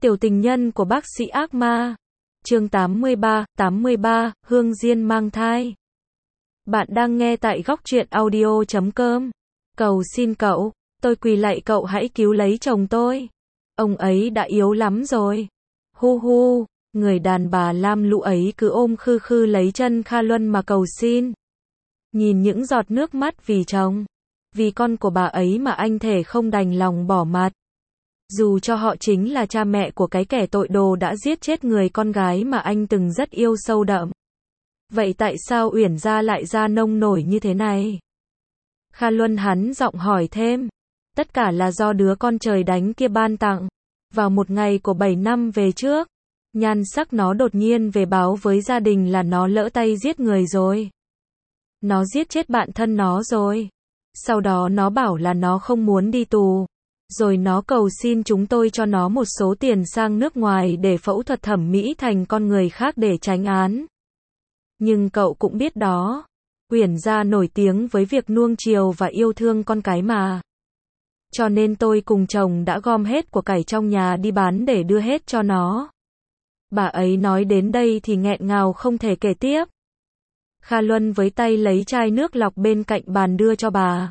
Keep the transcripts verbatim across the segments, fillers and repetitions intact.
Tiểu tình nhân của bác sĩ ác ma. Chương tám mươi ba, tám mươi ba, Hương Diên mang thai. Bạn đang nghe tại góc truyện audio chấm com. Cầu xin cậu, tôi quỳ lạy cậu hãy cứu lấy chồng tôi. Ông ấy đã yếu lắm rồi. Hu hu, người đàn bà lam lũ ấy cứ ôm khư khư lấy chân Kha Luân mà cầu xin. Nhìn những giọt nước mắt vì chồng, vì con của bà ấy mà anh thể không đành lòng bỏ mặt. Dù cho họ chính là cha mẹ của cái kẻ tội đồ đã giết chết người con gái mà anh từng rất yêu sâu đậm. Vậy tại sao Uyển Gia lại ra nông nổi như thế này? Kha Luân hắn giọng hỏi thêm. Tất cả là do đứa con trời đánh kia ban tặng. Vào một ngày của bảy năm về trước, nhan sắc nó đột nhiên về báo với gia đình là nó lỡ tay giết người rồi. Nó giết chết bạn thân nó rồi. Sau đó nó bảo là nó không muốn đi tù. Rồi nó cầu xin chúng tôi cho nó một số tiền sang nước ngoài để phẫu thuật thẩm mỹ thành con người khác để tránh án. Nhưng cậu cũng biết đó, Uyển Gia nổi tiếng với việc nuông chiều và yêu thương con cái mà. Cho nên tôi cùng chồng đã gom hết của cải trong nhà đi bán để đưa hết cho nó. Bà ấy nói đến đây thì nghẹn ngào không thể kể tiếp. Kha Luân với tay lấy chai nước lọc bên cạnh bàn đưa cho bà.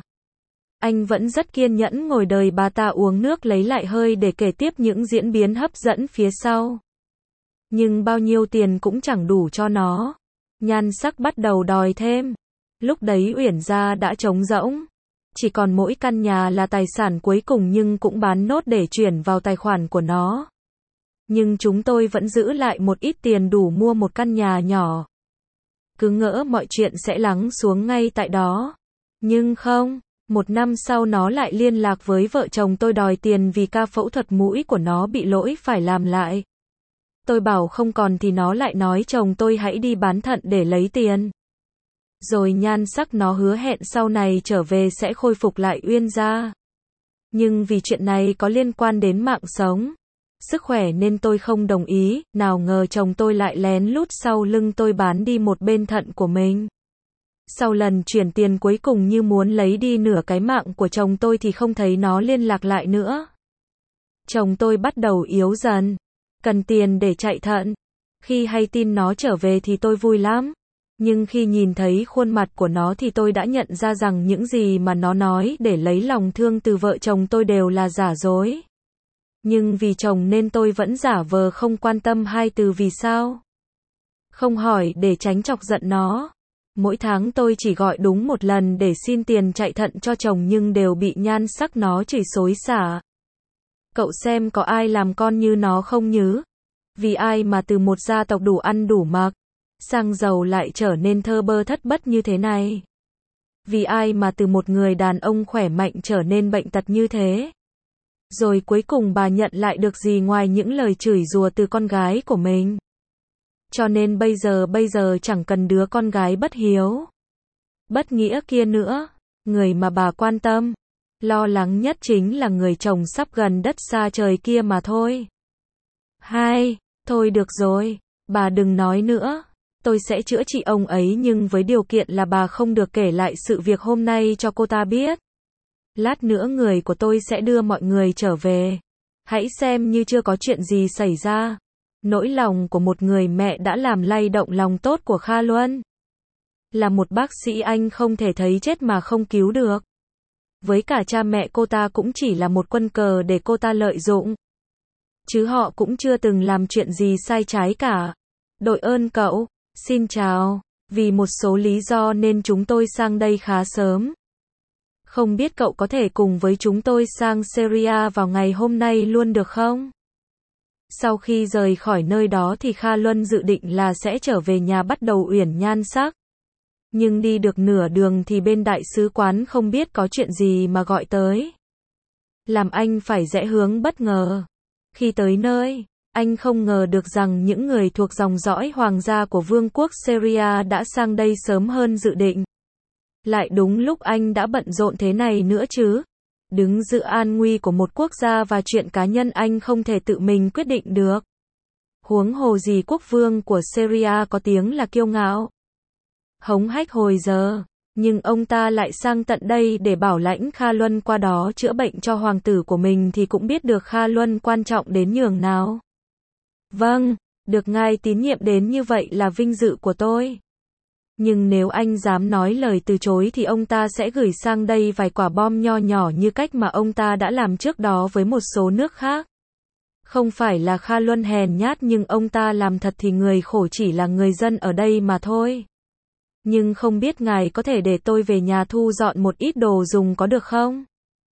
Anh vẫn rất kiên nhẫn ngồi đợi bà ta uống nước lấy lại hơi để kể tiếp những diễn biến hấp dẫn phía sau. Nhưng bao nhiêu tiền cũng chẳng đủ cho nó. Nhan sắc bắt đầu đòi thêm. Lúc đấy Uyển Gia đã trống rỗng. Chỉ còn mỗi căn nhà là tài sản cuối cùng nhưng cũng bán nốt để chuyển vào tài khoản của nó. Nhưng chúng tôi vẫn giữ lại một ít tiền đủ mua một căn nhà nhỏ. Cứ ngỡ mọi chuyện sẽ lắng xuống ngay tại đó. Nhưng không. Một năm sau nó lại liên lạc với vợ chồng tôi đòi tiền vì ca phẫu thuật mũi của nó bị lỗi phải làm lại. Tôi bảo không còn thì nó lại nói chồng tôi hãy đi bán thận để lấy tiền. Rồi nhan sắc nó hứa hẹn sau này trở về sẽ khôi phục lại Uyên Gia. Nhưng vì chuyện này có liên quan đến mạng sống, sức khỏe nên tôi không đồng ý, nào ngờ chồng tôi lại lén lút sau lưng tôi bán đi một bên thận của mình. Sau lần chuyển tiền cuối cùng như muốn lấy đi nửa cái mạng của chồng tôi thì không thấy nó liên lạc lại nữa. Chồng tôi bắt đầu yếu dần, cần tiền để chạy thận. Khi hay tin nó trở về thì tôi vui lắm. Nhưng khi nhìn thấy khuôn mặt của nó thì tôi đã nhận ra rằng những gì mà nó nói để lấy lòng thương từ vợ chồng tôi đều là giả dối. Nhưng vì chồng nên tôi vẫn giả vờ không quan tâm hai từ vì sao. Không hỏi để tránh chọc giận nó. Mỗi tháng tôi chỉ gọi đúng một lần để xin tiền chạy thận cho chồng nhưng đều bị nhan sắc nó chửi xối xả. Cậu xem có ai làm con như nó không nhứ? Vì ai mà từ một gia tộc đủ ăn đủ mặc, sang giàu lại trở nên thơ bơ thất bất như thế này? Vì ai mà từ một người đàn ông khỏe mạnh trở nên bệnh tật như thế? Rồi cuối cùng bà nhận lại được gì ngoài những lời chửi rủa từ con gái của mình? Cho nên bây giờ bây giờ chẳng cần đứa con gái bất hiếu, bất nghĩa kia nữa. Người mà bà quan tâm, lo lắng nhất chính là người chồng sắp gần đất xa trời kia mà thôi. Hai, thôi được rồi, bà đừng nói nữa. Tôi sẽ chữa trị ông ấy nhưng với điều kiện là bà không được kể lại sự việc hôm nay cho cô ta biết. Lát nữa người của tôi sẽ đưa mọi người trở về. Hãy xem như chưa có chuyện gì xảy ra. Nỗi lòng của một người mẹ đã làm lay động lòng tốt của Kha Luân. Là một bác sĩ anh không thể thấy chết mà không cứu được. Với cả cha mẹ cô ta cũng chỉ là một quân cờ để cô ta lợi dụng. Chứ họ cũng chưa từng làm chuyện gì sai trái cả. Đội ơn cậu, xin chào. Vì một số lý do nên chúng tôi sang đây khá sớm. Không biết cậu có thể cùng với chúng tôi sang Syria vào ngày hôm nay luôn được không? Sau khi rời khỏi nơi đó thì Kha Luân dự định là sẽ trở về nhà bắt đầu uyển nhan sắc. Nhưng đi được nửa đường thì bên đại sứ quán không biết có chuyện gì mà gọi tới. Làm anh phải rẽ hướng bất ngờ. Khi tới nơi, anh không ngờ được rằng những người thuộc dòng dõi hoàng gia của vương quốc Syria đã sang đây sớm hơn dự định. Lại đúng lúc anh đã bận rộn thế này nữa chứ. Đứng giữa an nguy của một quốc gia và chuyện cá nhân anh không thể tự mình quyết định được. Huống hồ gì quốc vương của Syria có tiếng là kiêu ngạo, hống hách hồi giờ. Nhưng ông ta lại sang tận đây để bảo lãnh Kha Luân qua đó chữa bệnh cho hoàng tử của mình thì cũng biết được Kha Luân quan trọng đến nhường nào. Vâng, được ngài tín nhiệm đến như vậy là vinh dự của tôi. Nhưng nếu anh dám nói lời từ chối thì ông ta sẽ gửi sang đây vài quả bom nho nhỏ như cách mà ông ta đã làm trước đó với một số nước khác. Không phải là Kha Luân hèn nhát nhưng ông ta làm thật thì người khổ chỉ là người dân ở đây mà thôi. Nhưng không biết ngài có thể để tôi về nhà thu dọn một ít đồ dùng có được không?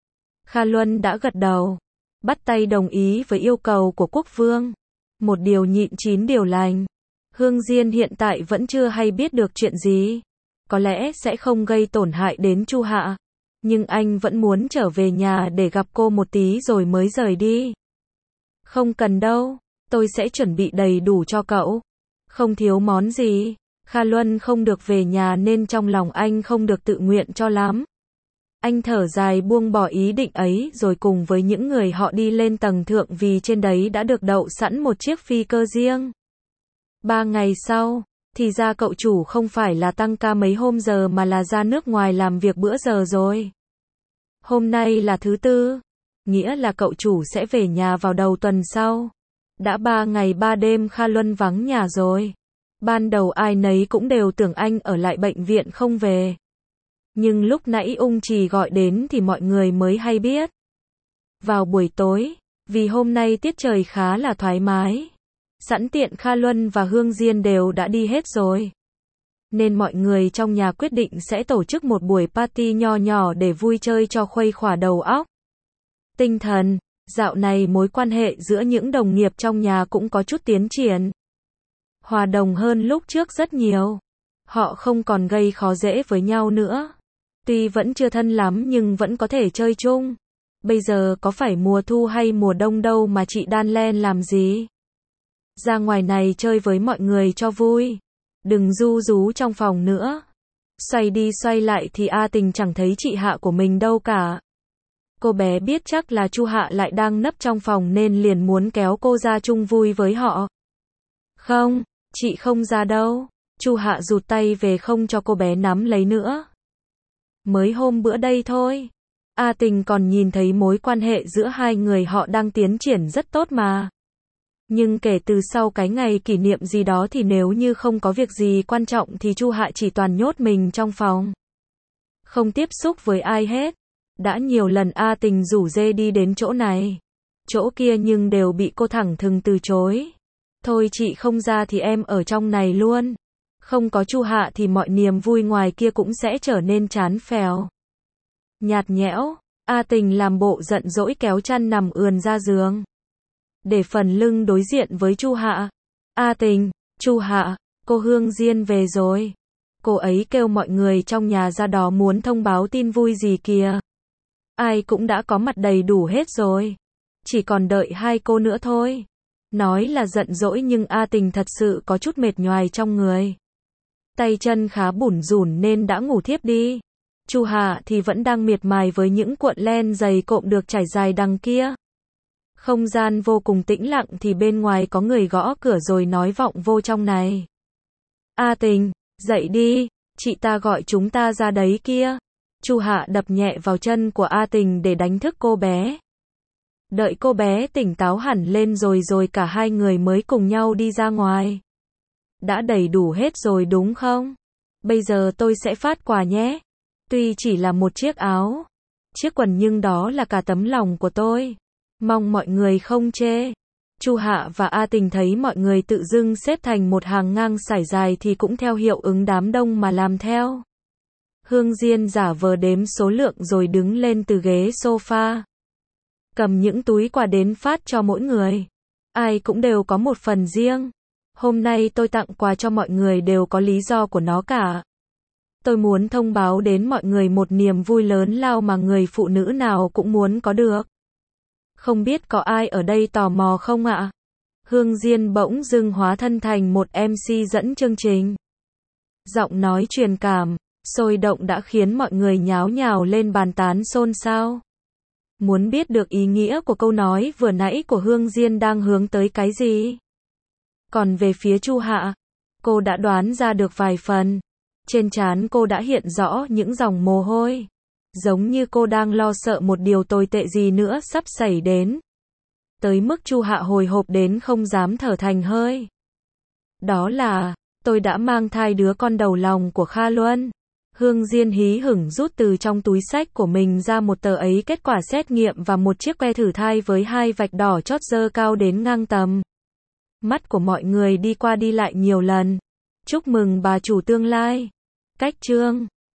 Kha Luân đã gật đầu, bắt tay đồng ý với yêu cầu của quốc vương. Một điều nhịn chín điều lành. Hương Diên hiện tại vẫn chưa hay biết được chuyện gì. Có lẽ sẽ không gây tổn hại đến Chu Hạ. Nhưng anh vẫn muốn trở về nhà để gặp cô một tí rồi mới rời đi. Không cần đâu, tôi sẽ chuẩn bị đầy đủ cho cậu. Không thiếu món gì. Kha Luân không được về nhà nên trong lòng anh không được tự nguyện cho lắm. Anh thở dài buông bỏ ý định ấy rồi cùng với những người họ đi lên tầng thượng vì trên đấy đã được đậu sẵn một chiếc phi cơ riêng. Ba ngày sau, thì ra cậu chủ không phải là tăng ca mấy hôm giờ mà là ra nước ngoài làm việc bữa giờ rồi. Hôm nay là thứ tư, nghĩa là cậu chủ sẽ về nhà vào đầu tuần sau. Đã ba ngày ba đêm Kha Luân vắng nhà rồi. Ban đầu ai nấy cũng đều tưởng anh ở lại bệnh viện không về. Nhưng lúc nãy Ung Trì gọi đến thì mọi người mới hay biết. Vào buổi tối, vì hôm nay tiết trời khá là thoải mái, sẵn tiện Kha Luân và Hương Diên đều đã đi hết rồi. Nên mọi người trong nhà quyết định sẽ tổ chức một buổi party nho nhỏ để vui chơi cho khuây khỏa đầu óc. Tinh thần, dạo này mối quan hệ giữa những đồng nghiệp trong nhà cũng có chút tiến triển. Hòa đồng hơn lúc trước rất nhiều. Họ không còn gây khó dễ với nhau nữa. Tuy vẫn chưa thân lắm nhưng vẫn có thể chơi chung. Bây giờ có phải mùa thu hay mùa đông đâu mà chị đan len làm gì? Ra ngoài này chơi với mọi người cho vui. Đừng ru rú trong phòng nữa. Xoay đi xoay lại thì A Tình chẳng thấy chị Hạ của mình đâu cả. Cô bé biết chắc là Chu Hạ lại đang nấp trong phòng nên liền muốn kéo cô ra chung vui với họ. Không, chị không ra đâu. Chu Hạ rụt tay về không cho cô bé nắm lấy nữa. Mới hôm bữa đây thôi. A Tình còn nhìn thấy mối quan hệ giữa hai người họ đang tiến triển rất tốt mà. Nhưng kể từ sau cái ngày kỷ niệm gì đó thì nếu như không có việc gì quan trọng thì Chu Hạ chỉ toàn nhốt mình trong phòng. Không tiếp xúc với ai hết. Đã nhiều lần A Tình rủ dê đi đến chỗ này, chỗ kia nhưng đều bị cô thẳng thừng từ chối. Thôi chị không ra thì em ở trong này luôn. Không có Chu Hạ thì mọi niềm vui ngoài kia cũng sẽ trở nên chán phèo. Nhạt nhẽo, A Tình làm bộ giận dỗi kéo chăn nằm ườn ra giường. Để phần lưng đối diện với Chu Hạ. A Tình, Chu Hạ, cô Hương Diên về rồi. Cô ấy kêu mọi người trong nhà ra đó muốn thông báo tin vui gì kìa. Ai cũng đã có mặt đầy đủ hết rồi. Chỉ còn đợi hai cô nữa thôi. Nói là giận dỗi nhưng A Tình thật sự có chút mệt nhoài trong người. Tay chân khá bủn rủn nên đã ngủ thiếp đi. Chu Hạ thì vẫn đang miệt mài với những cuộn len dày cộm được trải dài đằng kia. Không gian vô cùng tĩnh lặng thì bên ngoài có người gõ cửa rồi nói vọng vô trong này. A Tình, dậy đi, chị ta gọi chúng ta ra đấy kia. Chu Hạ đập nhẹ vào chân của A Tình để đánh thức cô bé. Đợi cô bé tỉnh táo hẳn lên rồi rồi cả hai người mới cùng nhau đi ra ngoài. Đã đầy đủ hết rồi đúng không? Bây giờ tôi sẽ phát quà nhé. Tuy chỉ là một chiếc áo, chiếc quần nhưng đó là cả tấm lòng của tôi. Mong mọi người không chê. Chu Hạ và A Tình thấy mọi người tự dưng xếp thành một hàng ngang sải dài thì cũng theo hiệu ứng đám đông mà làm theo. Hương Diên giả vờ đếm số lượng rồi đứng lên từ ghế sofa. Cầm những túi quà đến phát cho mỗi người. Ai cũng đều có một phần riêng. Hôm nay tôi tặng quà cho mọi người đều có lý do của nó cả. Tôi muốn thông báo đến mọi người một niềm vui lớn lao mà người phụ nữ nào cũng muốn có được. Không biết có ai ở đây tò mò không ạ? Hương Diên bỗng dưng hóa thân thành một em xê dẫn chương trình. Giọng nói truyền cảm, sôi động đã khiến mọi người nháo nhào lên bàn tán xôn xao. Muốn biết được ý nghĩa của câu nói vừa nãy của Hương Diên đang hướng tới cái gì? Còn về phía Chu Hạ, cô đã đoán ra được vài phần. Trên trán cô đã hiện rõ những dòng mồ hôi. Giống như cô đang lo sợ một điều tồi tệ gì nữa sắp xảy đến. Tới mức Chu Hạ hồi hộp đến không dám thở thành hơi. Đó là, tôi đã mang thai đứa con đầu lòng của Kha Luân. Hương Diên hí hửng rút từ trong túi xách của mình ra một tờ ấy kết quả xét nghiệm và một chiếc que thử thai với hai vạch đỏ chót dơ cao đến ngang tầm. Mắt của mọi người đi qua đi lại nhiều lần. Chúc mừng bà chủ tương lai. Cách chương